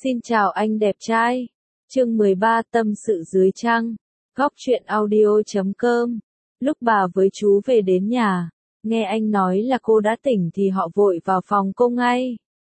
Xin chào anh đẹp trai. Chương 13 Tâm sự dưới trăng. Góc truyện audio.com. Lúc bà với chú về đến nhà, nghe anh nói là cô đã tỉnh thì họ vội vào phòng cô ngay.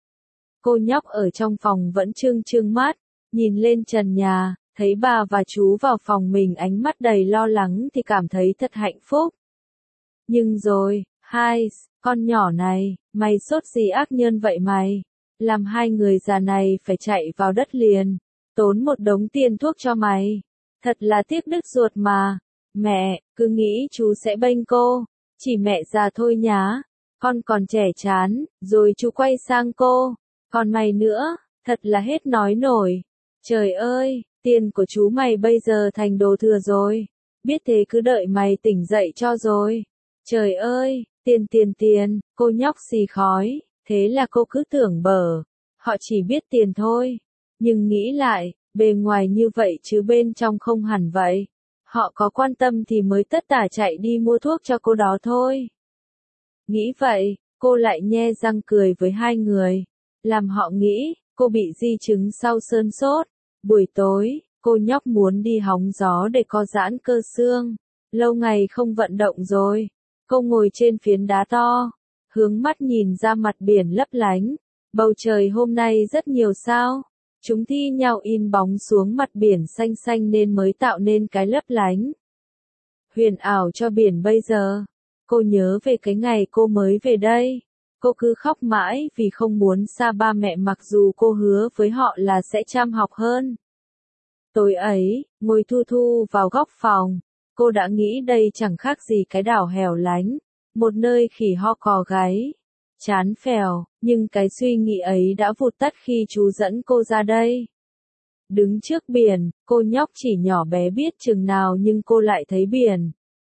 Cô nhóc ở trong phòng vẫn trương trương mắt, nhìn lên trần nhà, thấy bà và chú vào phòng mình ánh mắt đầy lo lắng thì cảm thấy thật hạnh phúc. Nhưng rồi, con nhỏ này, mày sốt gì ác nhân vậy mày? Làm hai người già này phải chạy vào đất liền, tốn một đống tiền thuốc cho mày. Thật là tiếc đứt ruột mà. Mẹ, cứ nghĩ chú sẽ bênh cô, chỉ mẹ già thôi nhá. Con còn trẻ chán, rồi chú quay sang cô. Còn mày nữa, thật là hết nói nổi. Trời ơi, tiền của chú mày bây giờ thành đồ thừa rồi. Biết thế cứ đợi mày tỉnh dậy cho rồi. Trời ơi, tiền, cô nhóc xì khói. Thế là cô cứ tưởng bở, họ chỉ biết tiền thôi. Nhưng nghĩ lại, bề ngoài như vậy chứ bên trong không hẳn vậy. Họ có quan tâm thì mới tất tả chạy đi mua thuốc cho cô đó thôi. Nghĩ vậy, cô lại nhe răng cười với hai người. Làm họ nghĩ, cô bị di chứng sau cơn sốt. Buổi tối, cô nhóc muốn đi hóng gió để co giãn cơ xương. Lâu ngày không vận động rồi. Cô ngồi trên phiến đá to, hướng mắt nhìn ra mặt biển lấp lánh. Bầu trời hôm nay rất nhiều sao. Chúng thi nhau in bóng xuống mặt biển xanh xanh nên mới tạo nên cái lấp lánh huyền ảo cho biển bây giờ. Cô nhớ về cái ngày cô mới về đây. Cô cứ khóc mãi vì không muốn xa ba mẹ mặc dù cô hứa với họ là sẽ chăm học hơn. Tối ấy, ngồi thu thu vào góc phòng, cô đã nghĩ đây chẳng khác gì cái đảo hẻo lánh. Một nơi khỉ ho cò gáy, chán phèo, nhưng cái suy nghĩ ấy đã vụt tắt khi chú dẫn cô ra đây. Đứng trước biển, cô nhóc chỉ nhỏ bé biết chừng nào nhưng cô lại thấy biển.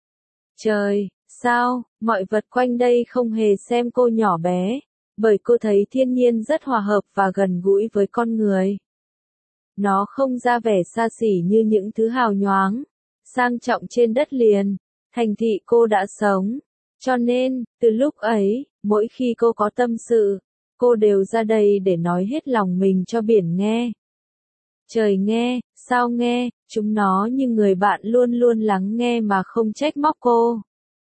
Trời, sao, mọi vật quanh đây không hề xem cô nhỏ bé, bởi cô thấy thiên nhiên rất hòa hợp và gần gũi với con người. Nó không ra vẻ xa xỉ như những thứ hào nhoáng, sang trọng trên đất liền, thành thị cô đã sống. Cho nên, từ lúc ấy, mỗi khi cô có tâm sự, cô đều ra đây để nói hết lòng mình cho biển nghe. Trời nghe, sao nghe, chúng nó như người bạn luôn luôn lắng nghe mà không trách móc cô.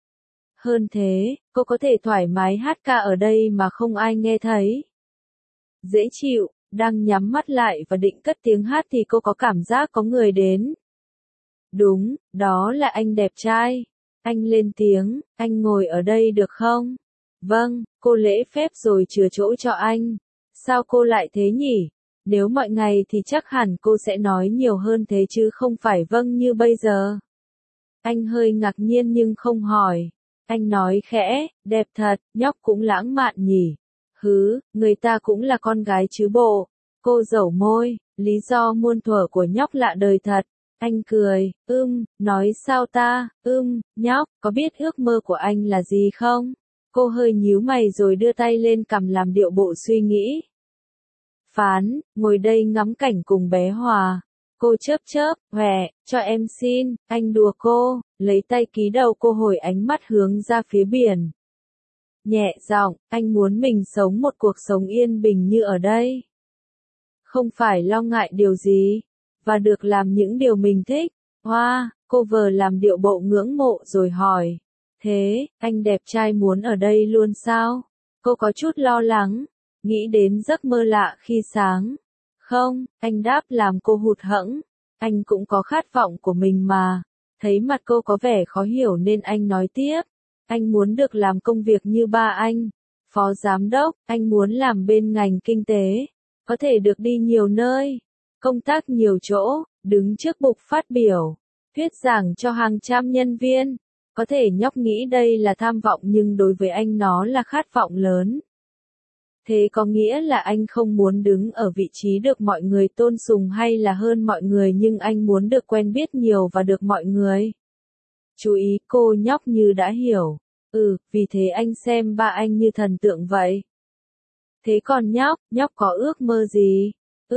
Hơn thế, cô có thể thoải mái hát ca ở đây mà không ai nghe thấy. Dễ chịu, đang nhắm mắt lại và định cất tiếng hát thì cô có cảm giác có người đến. Đúng, đó là anh đẹp trai. Anh lên tiếng, anh ngồi ở đây được không? Vâng, cô lễ phép rồi chừa chỗ cho anh. Sao cô lại thế nhỉ? Nếu mọi ngày thì chắc hẳn cô sẽ nói nhiều hơn thế chứ không phải vâng như bây giờ. Anh hơi ngạc nhiên nhưng không hỏi. Anh nói khẽ, đẹp thật, nhóc cũng lãng mạn nhỉ. Hứ, người ta cũng là con gái chứ bộ. Cô dẩu môi, lý do muôn thuở của nhóc lạ đời thật. Anh cười, nói sao ta, nhóc, có biết ước mơ của anh là gì không? Cô hơi nhíu mày rồi đưa tay lên cằm làm điệu bộ suy nghĩ. Phán, ngồi đây ngắm cảnh cùng bé Hòa. Cô chớp, cho em xin, anh đùa cô, lấy tay ký đầu cô hồi ánh mắt hướng ra phía biển. Nhẹ giọng, anh muốn mình sống một cuộc sống yên bình như ở đây. Không phải lo ngại điều gì. Và được làm những điều mình thích. Hoa, cô vờ làm điệu bộ ngưỡng mộ rồi hỏi. Thế, anh đẹp trai muốn ở đây luôn sao? Cô có chút lo lắng, nghĩ đến giấc mơ lạ khi sáng. Không, anh đáp làm cô hụt hẫng. Anh cũng có khát vọng của mình mà. Thấy mặt cô có vẻ khó hiểu nên anh nói tiếp. Anh muốn được làm công việc như ba anh. Phó giám đốc, anh muốn làm bên ngành kinh tế. Có thể được đi nhiều nơi. Công tác nhiều chỗ, đứng trước bục phát biểu, thuyết giảng cho hàng trăm nhân viên. Có thể nhóc nghĩ đây là tham vọng nhưng đối với anh nó là khát vọng lớn. Thế có nghĩa là anh không muốn đứng ở vị trí được mọi người tôn sùng hay là hơn mọi người nhưng anh muốn được quen biết nhiều và được mọi người. Chú ý cô nhóc như đã hiểu. Vì thế anh xem ba anh như thần tượng vậy. Thế còn nhóc có ước mơ gì?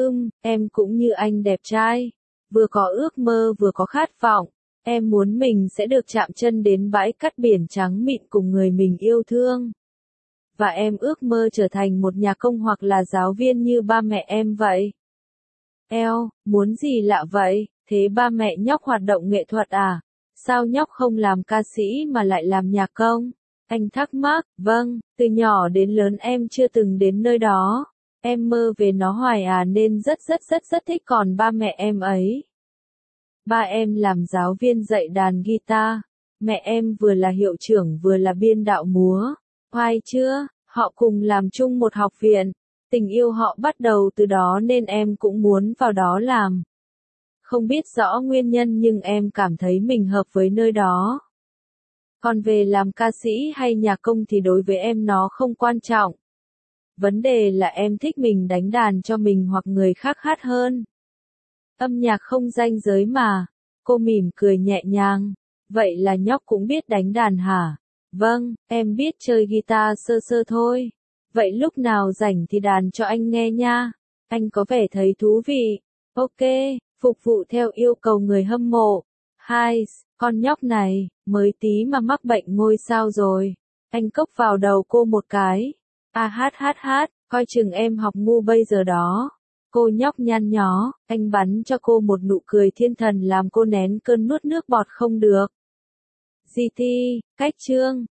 Em cũng như anh đẹp trai. Vừa có ước mơ vừa có khát vọng. Em muốn mình sẽ được chạm chân đến bãi cát biển trắng mịn cùng người mình yêu thương. Và em ước mơ trở thành một nhà công hoặc là giáo viên như ba mẹ em vậy. Eo, muốn gì lạ vậy? Thế ba mẹ nhóc hoạt động nghệ thuật à? Sao nhóc không làm ca sĩ mà lại làm nhạc công? Anh thắc mắc, vâng, từ nhỏ đến lớn em chưa từng đến nơi đó. Em mơ về nó hoài à nên rất thích còn ba mẹ em ấy. Ba em làm giáo viên dạy đàn guitar. Mẹ em vừa là hiệu trưởng vừa là biên đạo múa. Oai chưa, họ cùng làm chung một học viện. Tình yêu họ bắt đầu từ đó nên em cũng muốn vào đó làm. Không biết rõ nguyên nhân nhưng em cảm thấy mình hợp với nơi đó. Còn về làm ca sĩ hay nhạc công thì đối với em nó không quan trọng. Vấn đề là em thích mình đánh đàn cho mình hoặc người khác hát hơn. Âm nhạc không ranh giới mà. Cô mỉm cười nhẹ nhàng. Vậy là nhóc cũng biết đánh đàn hả? Vâng, em biết chơi guitar sơ sơ thôi. Vậy lúc nào rảnh thì đàn cho anh nghe nha. Anh có vẻ thấy thú vị. Ok, phục vụ theo yêu cầu người hâm mộ. Hai, con nhóc này, mới tí mà mắc bệnh ngôi sao rồi. Anh cốc vào đầu cô một cái. À hát, coi chừng em học ngu bây giờ đó. Cô nhóc nhăn nhó, anh bắn cho cô một nụ cười thiên thần làm cô nén cơn nuốt nước bọt không được. GT, cách chương.